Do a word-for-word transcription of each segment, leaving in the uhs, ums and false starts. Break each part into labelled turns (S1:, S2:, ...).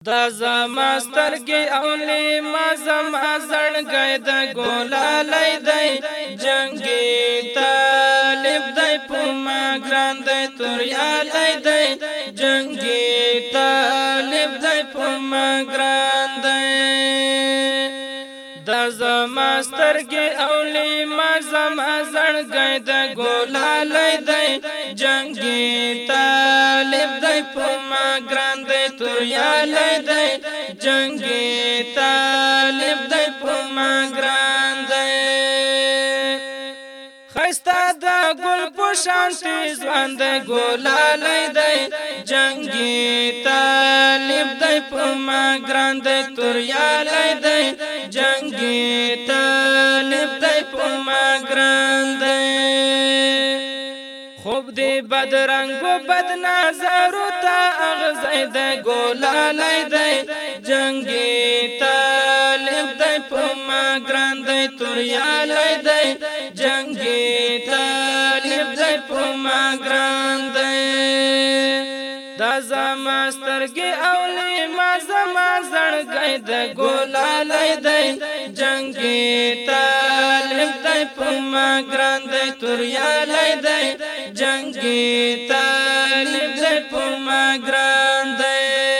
S1: دا زما سترګې اولی ما زما زړګی د ګلالی دی جنګي طالب دی په ما ګران دی توریالی دی جنګي طالب دی په ما ګران دی دا زما سترګې اولی ما زما زړګی د ګلالی دی جنګي طالب دی په ما ګران دی توریالی دی جنګي طالب دی په ما ګران دی خستا د ګل په شانتي ځوان دی ګلالی دی جنګي طالب دی په ما ګران دی توریالی دی جنګي طالب دی په ما ګران دی خوب دی بدرنگو بد نظرو تا اغزی دی ګلالی دی جنګي طالب دی په ما ګران دی توریالی دی جنګي طالب دی په ما ګران دی دا زما سترګې اولی ما زما زړګی دی ګلالی دی جنګي طالب دی په ما ګران دی توریالی دی جنګي طالب دی په ما ګران دی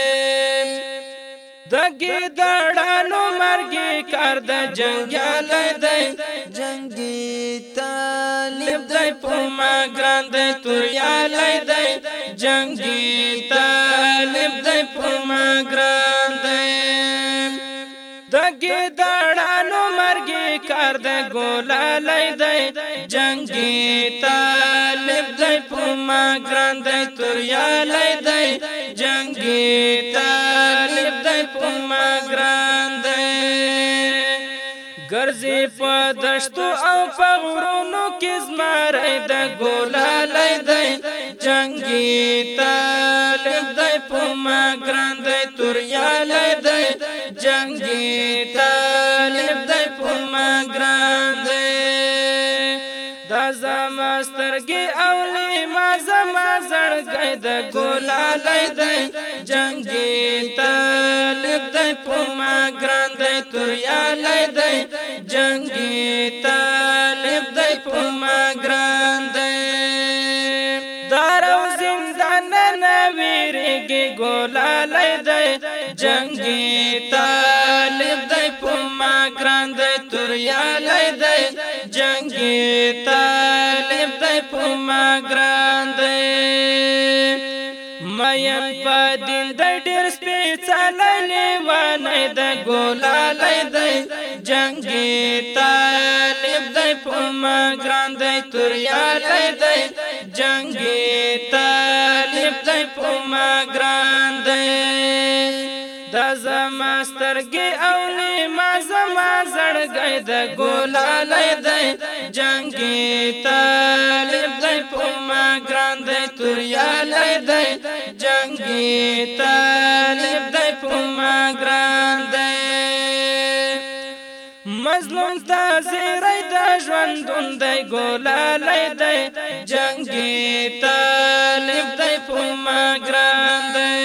S1: دګي دړانو مرګي کار د جنګیالی دی جنګي طالب دی په ما ګران دی توریالی دی جنګي طالب دی په ما ګران دی دګي دړانو مرګي کار د ګلالی دی جنګي طالب دی په ما ګران دی توریالی دی جنګي طالب دی په ما ګران دی ګرځي په دشتو او په غرونو کې زمری د ګلالی دی جنګي طالب دی په ما ګران دی توریالی دی جنګي طالب دی په ما ګران دی دا زما سترګې اولی ما زما زړګی د ګلالی دی جنګي طالب دی په ما ګران دی توریالی دی جنګي طالب دی په ما ګران دی دارو زندان نه ویریږي ګلالی دی جنګي طالب دی په ما ګران دی توریالی دی جنګي طالب دی په ما ګران دی مین په دین د ډېر سپېڅلی لیونی د ګلالی دی جنګي طالب دی په ما ګران دی توریالی دی جنګي طالب دی په ما ګران دی دا زما سترګې اولی ما زما زړګی د ګلالی دی جنګي طالب دی په ما ګران دی توریالی دی جنګي طالب دی په ما ګران دی مظلوم ته زیری د ژوندون دی ګلالی دی جنګي طالب دی په ما ګران دی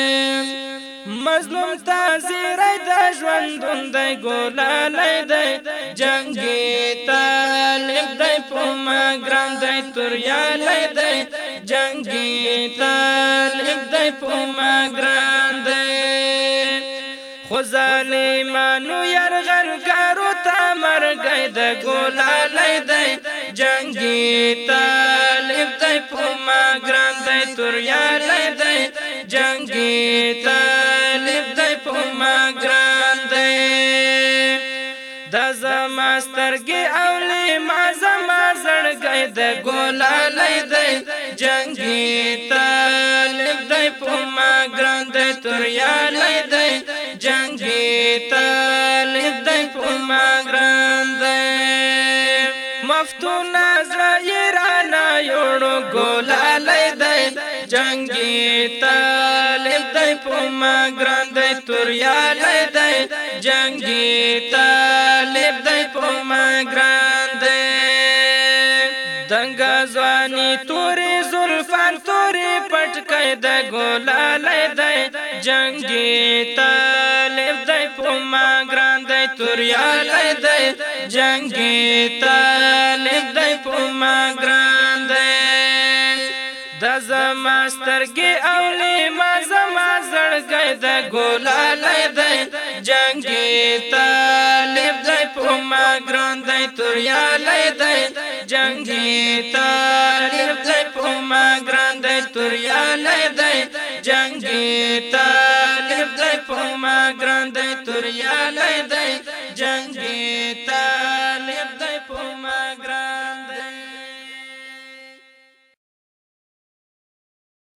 S1: مظلوم ته زیری د ژوندون دی ګلالی دی جنګي طالب دی په ما ګران دی توریالی دی جنګي طالب دی په ما ګران دی خو ظالمانو یرغلګرو ته مرګی د ګلالی دی جنګي طالب دی په ما ګران دی توریالی دی جنګي طالب دی په ما ګران دی دا زما سترګې اولی ما زما زړګی د ګلالی دی جنګي طالب دی په ما ګران دی توریالی دی جنګي طالب دی په ما ګران دی مفتون زړه یې رانه یوړو ګلالی دی جنګي طالب دی په ما ګران دی توریالی دی جنګي طالب دی په ما ګران دی دنګ ځواني تورې زلفان تورې پټ کړ د ګولالای دی جنگي طالب دی پما ګران دی توریالای دی جنگي طالب دی پما ګران دی د زما سترګې اولی ما زما زړګی د ګولالای دی جنگي طالب دی پما ګران دی توریالای دی جنگي طالب دی پما ګران دی توریالای دی جنگي طالب دی پما ګران دی توریالای دی جنگي طالب